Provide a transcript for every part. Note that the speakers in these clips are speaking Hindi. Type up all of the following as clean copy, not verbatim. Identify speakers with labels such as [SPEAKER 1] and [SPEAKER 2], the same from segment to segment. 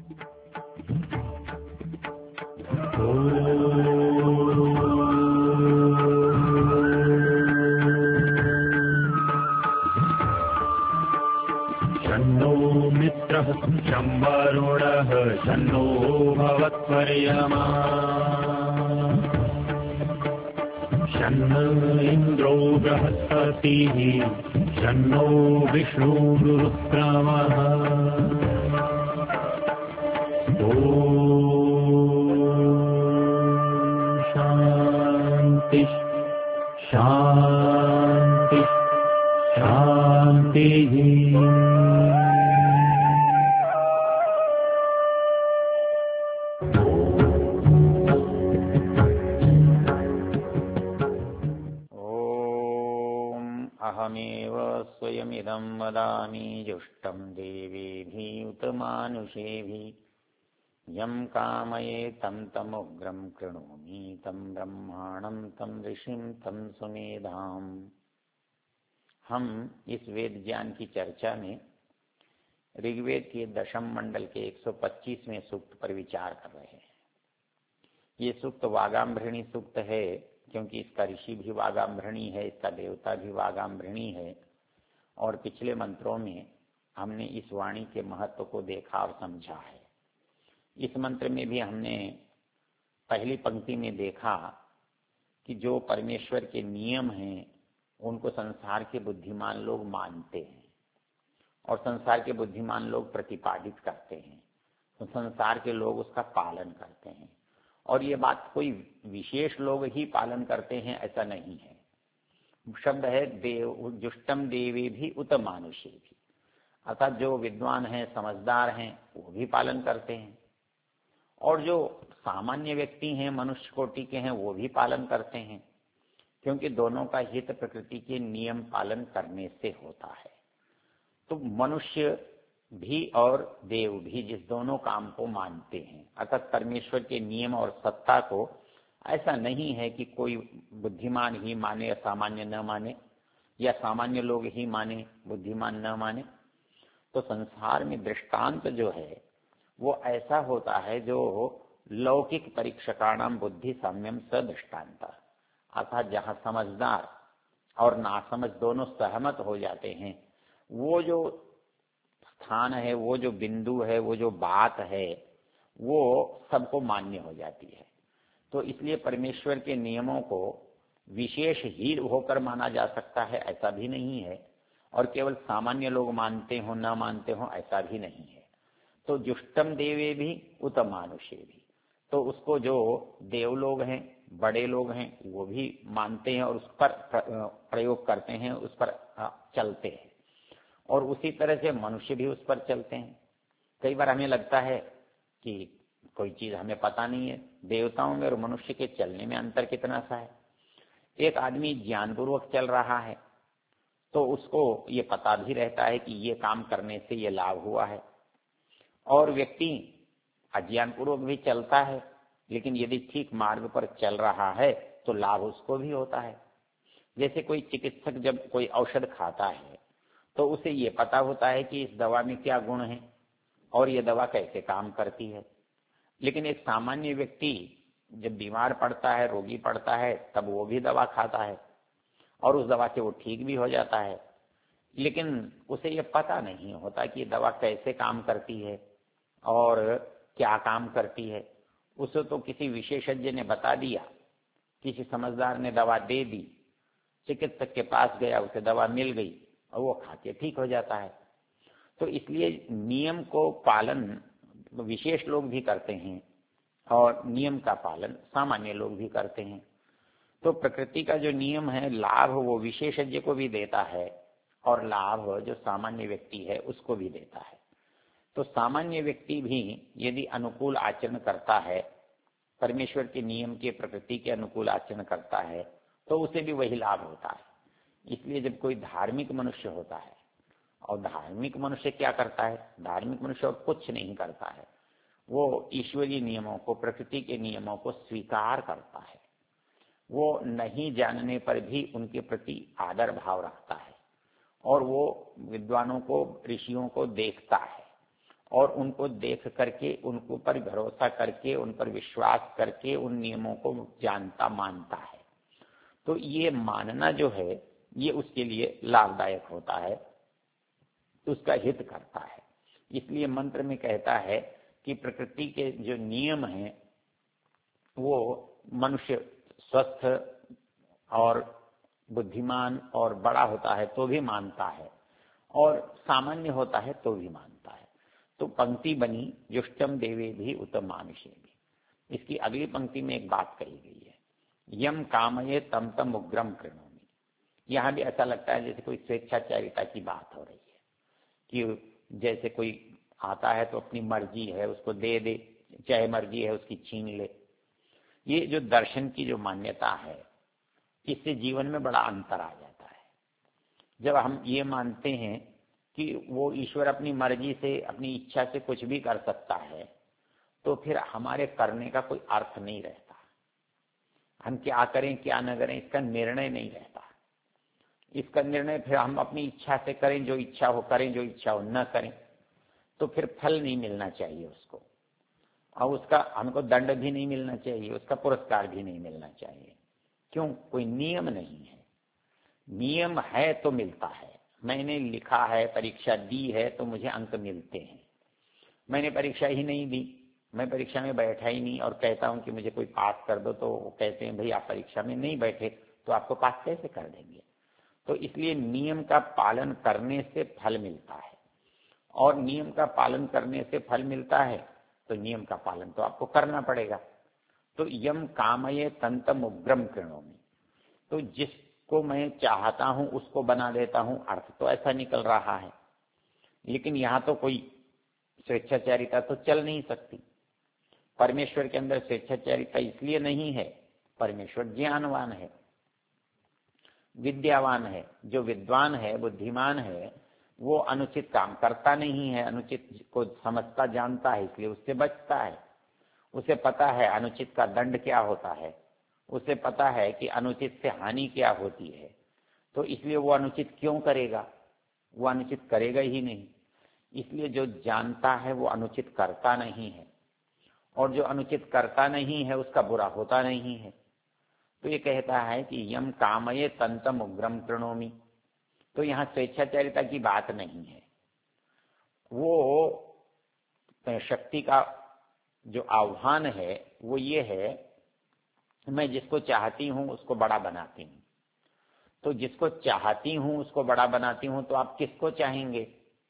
[SPEAKER 1] शन्नो मित्रः शं वरुणः शन्नो भवत्वर्यमा शन्न इन्द्रो बृहस्पतिः शन्नो विष्णुरुक्रमः शांति शांति शांति।
[SPEAKER 2] अहमेव स्वयमिदं वदामि जुष्टं देवेभिः उत मानुषेभिः यं कामये तं तमुग्रं कृणोमि तं ब्रह्माणं तं ऋषिं तं सुमेधाम्। हम इस वेद ज्ञान की चर्चा में ऋग्वेद के दशम मंडल के 125वें सूक्त पर विचार कर रहे हैं। ये सूक्त वागाम्भृणी सूक्त है, क्योंकि इसका ऋषि भी वागाम्भृणी है, इसका देवता भी वागाम्भृणी है। और पिछले मंत्रों में हमने इस वाणी के महत्व को देखा और समझा है। इस मंत्र में भी हमने पहली पंक्ति में देखा कि जो परमेश्वर के नियम हैं उनको संसार के बुद्धिमान लोग मानते हैं और संसार के बुद्धिमान लोग प्रतिपादित करते हैं, तो संसार के लोग उसका पालन करते हैं। और ये बात कोई विशेष लोग ही पालन करते हैं ऐसा नहीं है। शब्द है देव जुष्टम देवे भी उत मानुषे भी, अर्थात जो विद्वान हैं समझदार हैं वो भी पालन करते हैं और जो सामान्य व्यक्ति हैं मनुष्य कोटि के हैं वो भी पालन करते हैं, क्योंकि दोनों का हित प्रकृति के नियम पालन करने से होता है। तो मनुष्य भी और देव भी जिस दोनों काम को मानते हैं, अर्थात परमेश्वर के नियम और सत्ता को, ऐसा नहीं है कि कोई बुद्धिमान ही माने या सामान्य न माने, या सामान्य लोग ही माने बुद्धिमान न माने। तो संसार में दृष्टांत जो है वो ऐसा होता है जो लौकिक परीक्षकाणाम बुद्धि साम्यम सदृष्टांत, अर्थात जहाँ समझदार और नासमझ दोनों सहमत हो जाते हैं, वो जो स्थान है, वो जो बिंदु है, वो जो बात है, वो सबको मान्य हो जाती है। तो इसलिए परमेश्वर के नियमों को विशेष ही होकर माना जा सकता है ऐसा भी नहीं है, और केवल सामान्य लोग मानते हो न मानते हो ऐसा भी नहीं है। तो जुष्टम देवे भी उत मानुषे भी, तो उसको जो देव लोग हैं, बड़े लोग हैं, वो भी मानते हैं और उस पर प्रयोग करते हैं, उस पर चलते हैं। और उसी तरह से मनुष्य भी उस पर चलते हैं। कई बार हमें लगता है कि कोई चीज हमें पता नहीं है, देवताओं में और मनुष्य के चलने में अंतर कितना सा है। एक आदमी ज्ञानपूर्वक चल रहा है तो उसको ये पता भी रहता है कि ये काम करने से ये लाभ हुआ है, और व्यक्ति अज्ञानपूर्वक भी चलता है लेकिन यदि ठीक मार्ग पर चल रहा है तो लाभ उसको भी होता है। जैसे कोई चिकित्सक जब कोई औषध खाता है तो उसे ये पता होता है कि इस दवा में क्या गुण है और ये दवा कैसे काम करती है। लेकिन एक सामान्य व्यक्ति जब बीमार पड़ता है, रोगी पड़ता है, तब वो भी दवा खाता है और उस दवा से वो ठीक भी हो जाता है, लेकिन उसे ये पता नहीं होता कि ये दवा कैसे काम करती है और क्या काम करती है। उसे तो किसी विशेषज्ञ ने बता दिया, किसी समझदार ने दवा दे दी, चिकित्सक के पास गया, उसे दवा मिल गई और वो खा के ठीक हो जाता है। तो इसलिए नियम को पालन विशेष लोग भी करते हैं और नियम का पालन सामान्य लोग भी करते हैं। तो प्रकृति का जो नियम है, लाभ वो विशेषज्ञ को भी देता है और लाभ जो सामान्य व्यक्ति है उसको भी देता है। तो सामान्य व्यक्ति भी यदि अनुकूल आचरण करता है, परमेश्वर के नियम के, प्रकृति के अनुकूल आचरण करता है, तो उसे भी वही लाभ होता है। इसलिए जब कोई धार्मिक मनुष्य होता है, और धार्मिक मनुष्य क्या करता है, धार्मिक मनुष्य और कुछ नहीं करता है, वो ईश्वरीय नियमों को, प्रकृति के नियमों को स्वीकार करता है। वो नहीं जानने पर भी उनके प्रति आदर भाव रखता है और वो विद्वानों को, ऋषियों को देखता है और उनको देख करके, उनको पर भरोसा करके, उन पर विश्वास करके उन नियमों को जानता मानता है, तो ये मानना जो है ये उसके लिए लाभदायक होता है, उसका हित करता है। इसलिए मंत्र में कहता है कि प्रकृति के जो नियम हैं वो मनुष्य स्वस्थ और बुद्धिमान और बड़ा होता है तो भी मानता है, और सामान्य होता है तो भी मानता है। तो पंक्ति बनी जुष्टम देवे भी उत्तम मानुषे भी। इसकी अगली पंक्ति में एक बात कही गई है, यम कामये तम तम उग्रम कृणोमि। यहां भी ऐसा लगता है जैसे कोई स्वेच्छाचारिता की बात हो रही है, कि जैसे कोई आता है तो अपनी मर्जी है उसको दे दे, चाहे मर्जी है उसकी छीन ले। ये जो दर्शन की जो मान्यता है, इससे जीवन में बड़ा अंतर आ जाता है। जब हम ये मानते हैं कि वो ईश्वर अपनी मर्जी से, अपनी इच्छा से कुछ भी कर सकता है, तो फिर हमारे करने का कोई अर्थ नहीं रहता। हम क्या करें क्या न करें इसका निर्णय नहीं रहता। इसका निर्णय फिर हम अपनी इच्छा से करें, जो इच्छा हो करें, जो इच्छा हो न करें, तो फिर फल नहीं मिलना चाहिए उसको, और उसका हमको दंड भी नहीं मिलना चाहिए, उसका पुरस्कार भी नहीं मिलना चाहिए। क्यों? कोई नियम नहीं है। नियम है तो मिलता है। मैंने लिखा है, परीक्षा दी है तो मुझे अंक मिलते हैं। मैंने परीक्षा ही नहीं दी, मैं परीक्षा में बैठा ही नहीं और कहता हूं कि मुझे कोई पास कर दो, तो वो कहते हैं भाई आप परीक्षा में नहीं बैठे तो आपको पास कैसे कर देंगे। तो इसलिए नियम का पालन करने से फल मिलता है, और नियम का पालन करने से फल मिलता है तो नियम का पालन तो आपको करना पड़ेगा। तो यम कामये तंतम उग्रम कृणोमि, तो जिसको मैं चाहता हूं उसको बना देता हूं, अर्थ तो ऐसा निकल रहा है। लेकिन यहां तो कोई स्वेच्छाचारिता तो चल नहीं सकती। परमेश्वर के अंदर स्वेच्छाचारिता इसलिए नहीं है, परमेश्वर ज्ञानवान है, विद्यावान है। जो विद्वान है, बुद्धिमान है, वो अनुचित काम करता नहीं है, अनुचित को समझता जानता है, इसलिए उससे बचता है। उसे पता है अनुचित का दंड क्या होता है, उसे पता है कि अनुचित से हानि क्या होती है, तो इसलिए वो अनुचित क्यों करेगा, वो अनुचित करेगा ही नहीं। इसलिए जो जानता है वो अनुचित करता नहीं है, और जो अनुचित करता नहीं है उसका बुरा होता नहीं है। तो ये कहता है कि यम कामये तंतम उग्रम कृणोमि। तो यहाँ स्वेच्छाचारिता की बात नहीं है, वो शक्ति का जो आह्वान है वो ये है, मैं जिसको चाहती हूं उसको बड़ा बनाती हूं। तो जिसको चाहती हूं उसको बड़ा बनाती हूं, तो आप किसको चाहेंगे?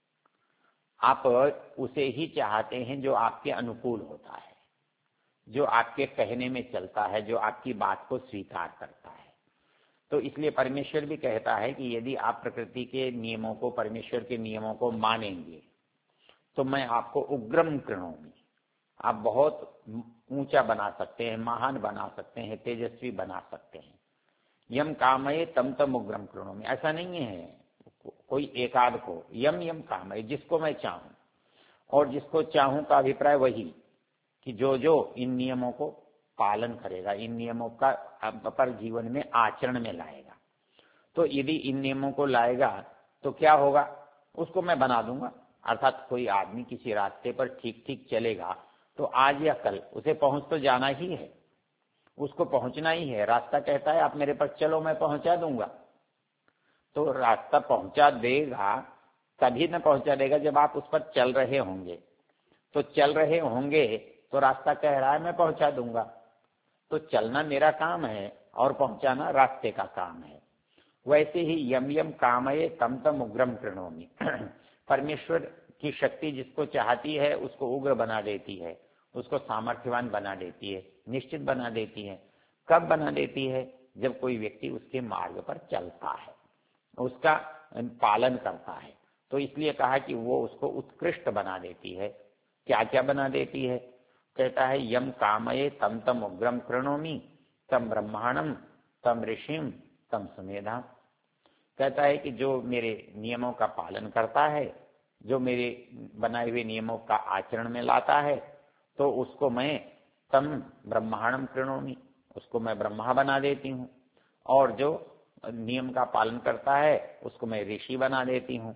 [SPEAKER 2] आप उसे ही चाहते हैं जो आपके अनुकूल होता है, जो आपके कहने में चलता है, जो आपकी बात को स्वीकार करता है। तो इसलिए परमेश्वर भी कहता है कि यदि आप प्रकृति के नियमों को, परमेश्वर के नियमों को मानेंगे तो मैं आपको उग्रम कृणोमि, आप बहुत ऊंचा बना सकते हैं, महान बना सकते हैं, तेजस्वी बना सकते हैं। यम कामये तम तम उग्रम कृणोमि, ऐसा नहीं है कोई एकाध को, यम यम कामये, जिसको मैं चाहूं। और जिसको चाहूं का अभिप्राय वही कि जो जो इन नियमों को पालन करेगा, इन नियमों का पर जीवन में आचरण में लाएगा। तो यदि इन नियमों को लाएगा तो क्या होगा, उसको मैं बना दूंगा। अर्थात कोई आदमी किसी रास्ते पर ठीक ठीक चलेगा तो आज या कल उसे पहुंच तो जाना ही है, उसको पहुंचना ही है। रास्ता कहता है आप मेरे पर चलो मैं पहुंचा दूंगा, तो रास्ता पहुंचा देगा, तभी न पहुंचा देगा जब आप उस पर चल रहे होंगे। तो चल रहे होंगे तो रास्ता कह रहा है मैं पहुंचा दूंगा, तो चलना मेरा काम है और पहुंचाना रास्ते का काम है। वैसे ही यम यम कामये तम तम उग्रम कृणोमि, परमेश्वर की शक्ति जिसको चाहती है उसको उग्र बना देती है, उसको सामर्थ्यवान बना देती है, निश्चित बना देती है। कब बना देती है? जब कोई व्यक्ति उसके मार्ग पर चलता है, उसका पालन करता है। तो इसलिए कहा कि वो उसको उत्कृष्ट बना देती है। क्या क्या बना देती है? कहता है यम कामये तम तम उग्रम कृणोमि तम ब्रह्मांडम तम ऋषिम तम सुमेधा। कहता है कि जो मेरे नियमों का पालन करता है, जो मेरे बनाए हुए नियमों का आचरण में लाता है, तो उसको मैं तम ब्रह्मांडम कृणोमि, उसको मैं ब्रह्मा बना देती हूँ। और जो नियम का पालन करता है उसको मैं ऋषि बना देती हूँ।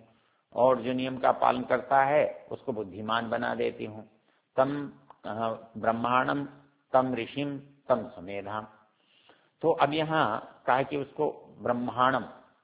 [SPEAKER 2] और जो नियम का पालन करता है उसको बुद्धिमान बना देती हूँ। तम ब्रह्मांडम तम ऋषिम तम समेधाम। तो अब यहाँ कहा कि उसको ब्रह्मांडम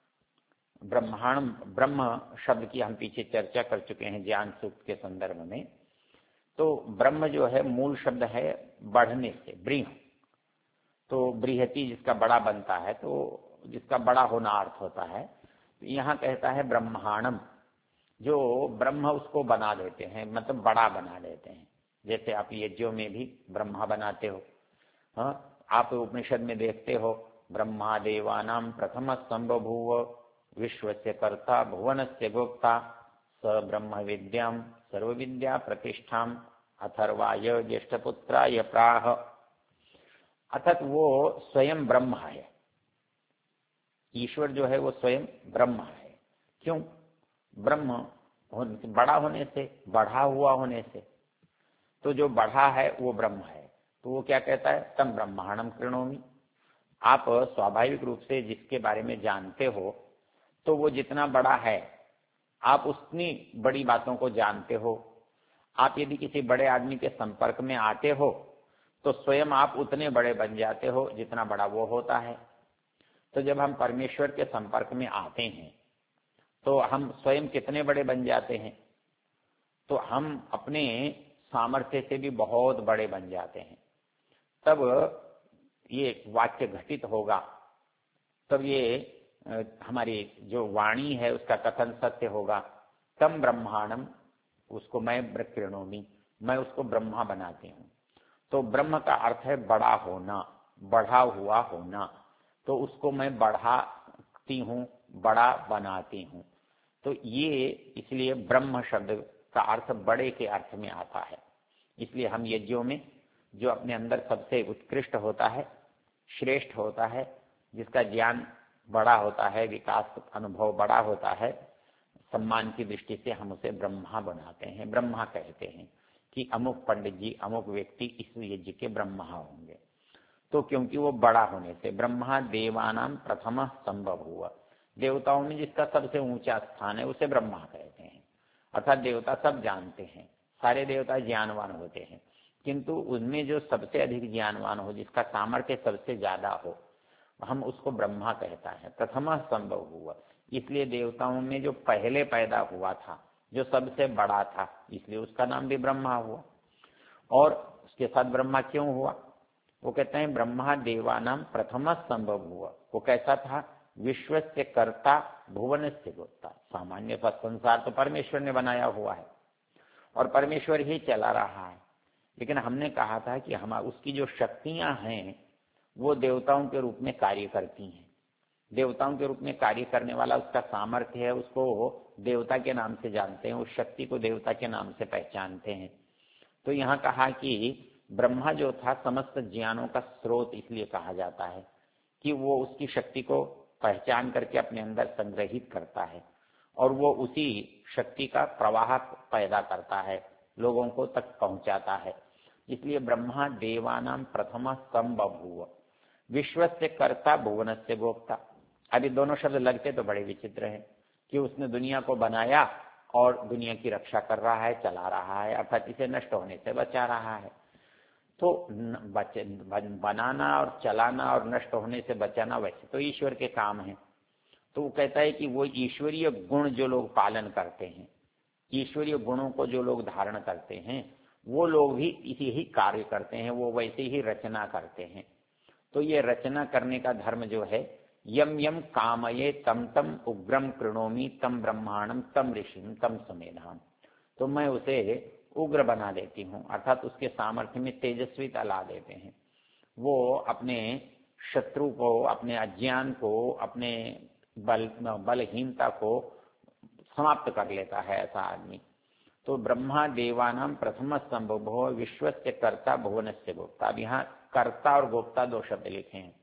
[SPEAKER 2] ब्रह्म शब्द की हम पीछे चर्चा कर चुके हैं ज्ञान सूक्त के संदर्भ में। तो ब्रह्म जो है मूल शब्द है बढ़ने से, ब्रीह। तो बृहति जिसका बड़ा बनता है, तो जिसका बड़ा होना अर्थ होता है। तो यहाँ कहता है ब्रह्मांडम, जो ब्रह्म उसको बना देते हैं, मतलब बड़ा बना देते हैं। जैसे आप यज्ञों में भी ब्रह्मा बनाते हो। हाँ, आप उपनिषद में देखते हो ब्रह्मा देवानाम प्रथम संबभूव विश्वस्य कर्ता भुवनस्य गोप्ता स ब्रह्म विद्याम सर्व विद्या प्रतिष्ठाम अथर्वाय ज्येष्ठपुत्राय प्राह। अर्थात वो स्वयं ब्रह्म है। ईश्वर जो है वो स्वयं ब्रह्म है। क्यों? ब्रह्म बड़ा होने से, बढ़ा हुआ होने से। तो जो बढ़ा है वो ब्रह्म है। तो वो क्या कहता है? तम ब्रह्मांडम कृणोमि। आप स्वाभाविक रूप से जिसके बारे में जानते हो, तो वो जितना बड़ा है आप उतनी बड़ी बातों को जानते हो। आप यदि किसी बड़े आदमी के संपर्क में आते हो तो स्वयं आप उतने बड़े बन जाते हो जितना बड़ा वो होता है। तो जब हम परमेश्वर के संपर्क में आते हैं तो हम स्वयं कितने बड़े बन जाते हैं? तो हम अपने सामर्थ्य से भी बहुत बड़े बन जाते हैं। तब ये वाक्य घटित होगा, तब ये हमारी जो वाणी है उसका कथन सत्य होगा। तम ब्रह्मांडम, उसको मैं कृणोमि, मैं उसको ब्रह्मा बनाती हूँ। तो ब्रह्म का अर्थ है बड़ा होना, बढ़ा हुआ होना। तो उसको मैं बढ़ाती हूँ, बड़ा बनाती हूँ। तो ये इसलिए ब्रह्म शब्द का अर्थ बड़े के अर्थ में आता है। इसलिए हम यज्ञों में जो अपने अंदर सबसे उत्कृष्ट होता है, श्रेष्ठ होता है, जिसका ज्ञान बड़ा होता है, विकास अनुभव बड़ा होता है, सम्मान की दृष्टि से हम उसे ब्रह्मा बनाते हैं, ब्रह्मा कहते हैं कि अमुक पंडित जी, अमुक व्यक्ति इस यज्ञ के ब्रह्मा होंगे। तो क्योंकि वो बड़ा होने से। ब्रह्मा देवानाम प्रथम संभव हुआ, देवताओं में जिसका सबसे ऊंचा स्थान है उसे ब्रह्मा कहते हैं। अर्थात देवता सब जानते हैं, सारे देवता ज्ञानवान होते हैं, किंतु उनमें जो सबसे अधिक ज्ञानवान हो, जिसका सामर्थ्य सबसे ज्यादा हो, हम उसको ब्रह्मा कहता है। प्रथम संभव हुआ, इसलिए देवताओं में जो पहले पैदा हुआ था, जो सबसे बड़ा था, इसलिए उसका नाम भी ब्रह्मा हुआ। और उसके साथ ब्रह्मा क्यों हुआ? वो कहते हैं ब्रह्मा देवानाम प्रथम संभव हुआ। वो कैसा था? विश्व से कर्ता भुवन से गोप्ता। सामान्य संसार तो परमेश्वर ने बनाया हुआ है और परमेश्वर ही चला रहा है, लेकिन हमने कहा था कि हम उसकी जो शक्तियां हैं वो देवताओं के रूप में कार्य करती हैं। देवताओं के रूप में कार्य करने वाला उसका सामर्थ्य है, उसको देवता के नाम से जानते हैं, उस शक्ति को देवता के नाम से पहचानते हैं। तो यहाँ कहा कि ब्रह्मा जो था समस्त ज्ञानों का स्रोत इसलिए कहा जाता है कि वो उसकी शक्ति को पहचान करके अपने अंदर संग्रहित करता है और वो उसी शक्ति का प्रवाह पैदा करता है, लोगों को तक पहुंचाता है। इसलिए ब्रह्मा देवानाम प्रथम संबभूव विश्वस्य कर्ता भुवनस्य गोप्ता। अभी दोनों शब्द लगते तो बड़े विचित्र हैं कि उसने दुनिया को बनाया और दुनिया की रक्षा कर रहा है, चला रहा है, अर्थात इसे नष्ट होने से बचा रहा है। तो बनाना और चलाना और नष्ट होने से बचाना वैसे तो ईश्वर के काम है। तो वो कहता है कि वो ईश्वरीय गुण जो लोग पालन करते हैं, ईश्वरीय गुणों को जो लोग धारण करते हैं, वो लोग भी इसी ही कार्य करते हैं, वो वैसे ही रचना करते हैं। तो ये रचना करने का धर्म जो है, यम यम कामये तम तम उग्रम कृणोमि तम ब्रह्मांडम तम ऋषिम तम समेधाम। तो मैं उसे उग्र बना देती हूँ, अर्थात उसके सामर्थ्य में तेजस्वीता ला देते हैं। वो अपने शत्रु को, अपने अज्ञान को, अपने बलहीनता को समाप्त कर लेता है ऐसा आदमी। तो ब्रह्मा देवानाम प्रथम संभव विश्वस्य कर्ता भुवनस्य गोप्ता। अब यहाँ कर्ता और गोप्ता दो शब्द लिखे हैं।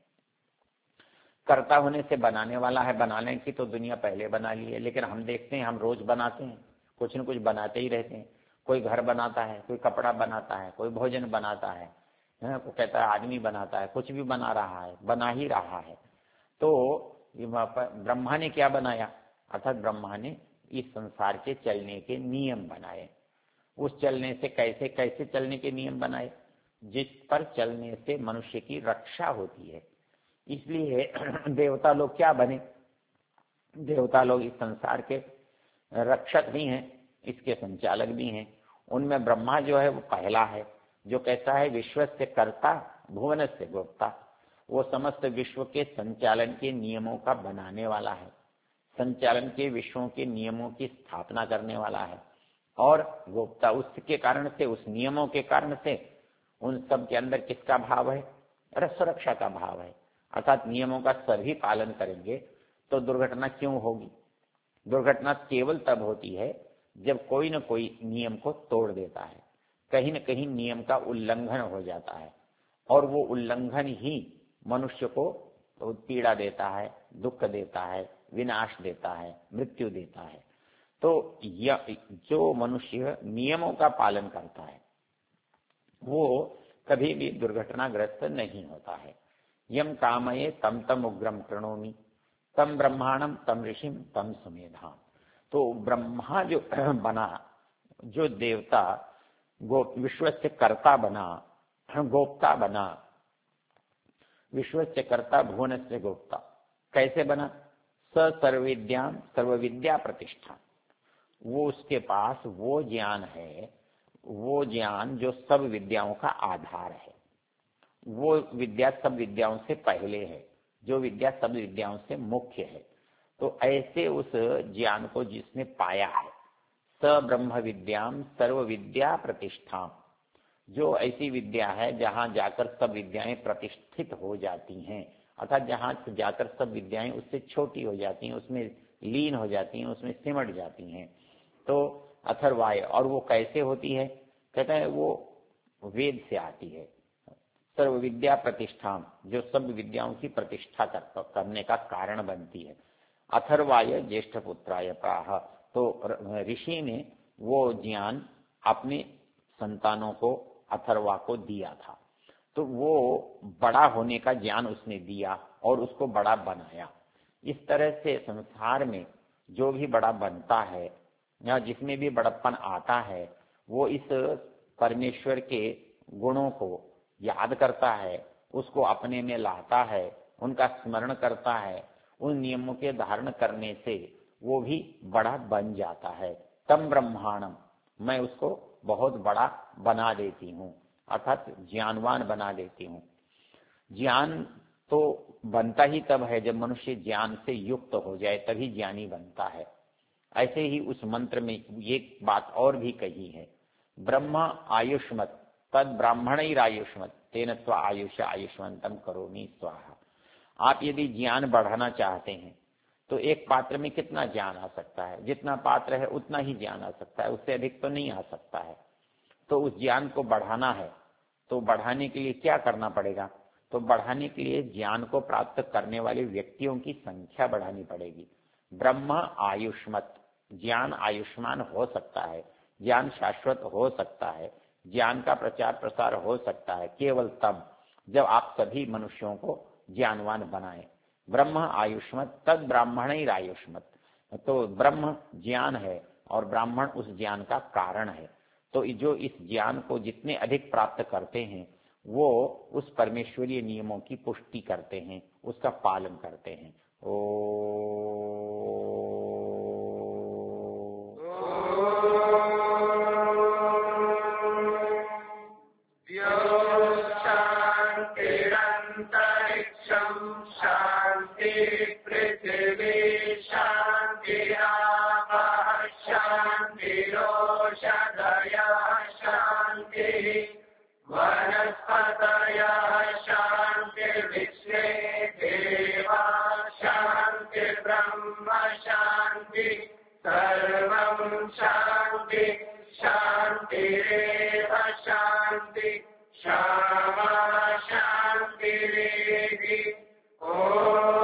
[SPEAKER 2] कर्ता होने से बनाने वाला है, बनाने की तो दुनिया पहले बना ली है, लेकिन हम देखते हैं, हम रोज बनाते हैं, कुछ न कुछ बनाते ही रहते हैं। कोई घर बनाता है, कोई कपड़ा बनाता है, कोई भोजन बनाता है, वो कहता है आदमी बनाता है, कुछ भी बना रहा है, बना ही रहा है। तो ब्रह्मा ने क्या बनाया? अर्थात ब्रह्मा ने इस संसार के चलने के नियम बनाए। उस चलने से कैसे कैसे चलने के नियम बनाए, जिस पर चलने से मनुष्य की रक्षा होती है। इसलिए देवता लोग क्या बने, देवता लोग इस संसार के रक्षक भी हैं, इसके संचालक भी हैं। उनमें ब्रह्मा जो है वो पहला है, जो कहता है विश्व से कर्ता भुवन से गोप्ता। वो समस्त विश्व के संचालन के नियमों का बनाने वाला है, संचालन के विश्वों के नियमों की स्थापना करने वाला है। और गोप्ता उसके कारण से, उस नियमों के कारण से उन सब के अंदर किसका भाव है, अरे सुरक्षा का भाव है। अर्थात नियमों का सभी पालन करेंगे तो दुर्घटना क्यों होगी। दुर्घटना केवल तब होती है जब कोई न कोई नियम को तोड़ देता है, कहीं न कहीं नियम का उल्लंघन हो जाता है, और वो उल्लंघन ही मनुष्य को पीड़ा देता है, दुख देता है, विनाश देता है, मृत्यु देता है। तो जो मनुष्य नियमों का पालन करता है वो कभी भी दुर्घटनाग्रस्त नहीं होता है। यम कामये तम तम उग्रम कृणोमि तम ब्रह्मांडम तम ऋषिम तम सुमेधाम। तो ब्रह्मा जो बना, जो देवता विश्व से कर्ता बना, गोप्ता बना, विश्व से कर्ता भुवन से गोप्ता, कैसे बना, सर्वविद्याम सर्वविद्या प्रतिष्ठा। वो उसके पास वो ज्ञान है, वो ज्ञान जो सब विद्याओं का आधार है। वो विद्या सब विद्याओं से पहले है, जो विद्या सब विद्याओं से मुख्य है। तो ऐसे उस ज्ञान को जिसने पाया है, स ब्रह्म विद्याम सर्व विद्या प्रतिष्ठा, जो ऐसी विद्या है जहां जाकर सब विद्याएं प्रतिष्ठित हो जाती हैं, अर्थात जहां जाकर सब विद्याएं उससे छोटी हो जाती हैं, उसमें लीन हो जाती हैं, उसमें सिमट जाती हैं। तो अथर्वाय, और वो कैसे होती है, कहता है वो वेद से आती है। सर्व विद्या प्रतिष्ठा, जो सब विद्याओं की प्रतिष्ठा करने का कारण बनती है। अथर्वाय ज्येष्ठ पुत्राय प्राह, तो ऋषि ने वो ज्ञान अपने संतानों को, अथर्वा को दिया था। तो वो बड़ा होने का ज्ञान उसने दिया और उसको बड़ा बनाया। इस तरह से संसार में जो भी बड़ा बनता है या जिसमें भी बड़प्पन आता है, वो इस परमेश्वर के गुणों को याद करता है, उसको अपने में लाता है, उनका स्मरण करता है। उन नियमों के धारण करने से वो भी बड़ा बन जाता है। तम ब्रह्मांडम, मैं उसको बहुत बड़ा बना देती हूँ, अर्थात ज्ञानवान बना देती हूँ। ज्ञान तो बनता ही तब है जब मनुष्य ज्ञान से युक्त हो जाए, तभी ज्ञानी बनता है। ऐसे ही उस मंत्र में एक बात और भी कही है, ब्रह्म आयुष्मत तद ब्राह्मणैरायुष्मत तेन त्वा आयुष आयुष्मंतम करोमि स्वाहा। आप यदि ज्ञान बढ़ाना चाहते हैं तो एक पात्र में कितना ज्ञान आ सकता है, जितना पात्र है उतना ही ज्ञान आ सकता है, उससे अधिक तो नहीं आ सकता है। तो उस ज्ञान को बढ़ाना है तो बढ़ाने के लिए क्या करना पड़ेगा, तो बढ़ाने के लिए ज्ञान को प्राप्त करने वाले व्यक्तियों की संख्या बढ़ानी पड़ेगी। ब्रह्म आयुष्मत, ज्ञान आयुष्मान हो सकता है, ज्ञान शाश्वत हो सकता है, ज्ञान का प्रचार प्रसार हो सकता है केवल तब जब आप सभी मनुष्यों को ज्ञानवान बनाएं। ब्रह्म आयुष्मत तद ब्राह्मणैरायुष्मत, तो ब्रह्म ज्ञान है और ब्राह्मण उस ज्ञान का कारण है। तो जो इस ज्ञान को जितने अधिक प्राप्त करते हैं वो उस परमेश्वरीय नियमों की पुष्टि करते हैं, उसका पालन करते हैं।
[SPEAKER 3] शांति, शांति, शांति, शांति, शांति, शांति, शांति, शांति, शांति, शांति, शांति, शांति,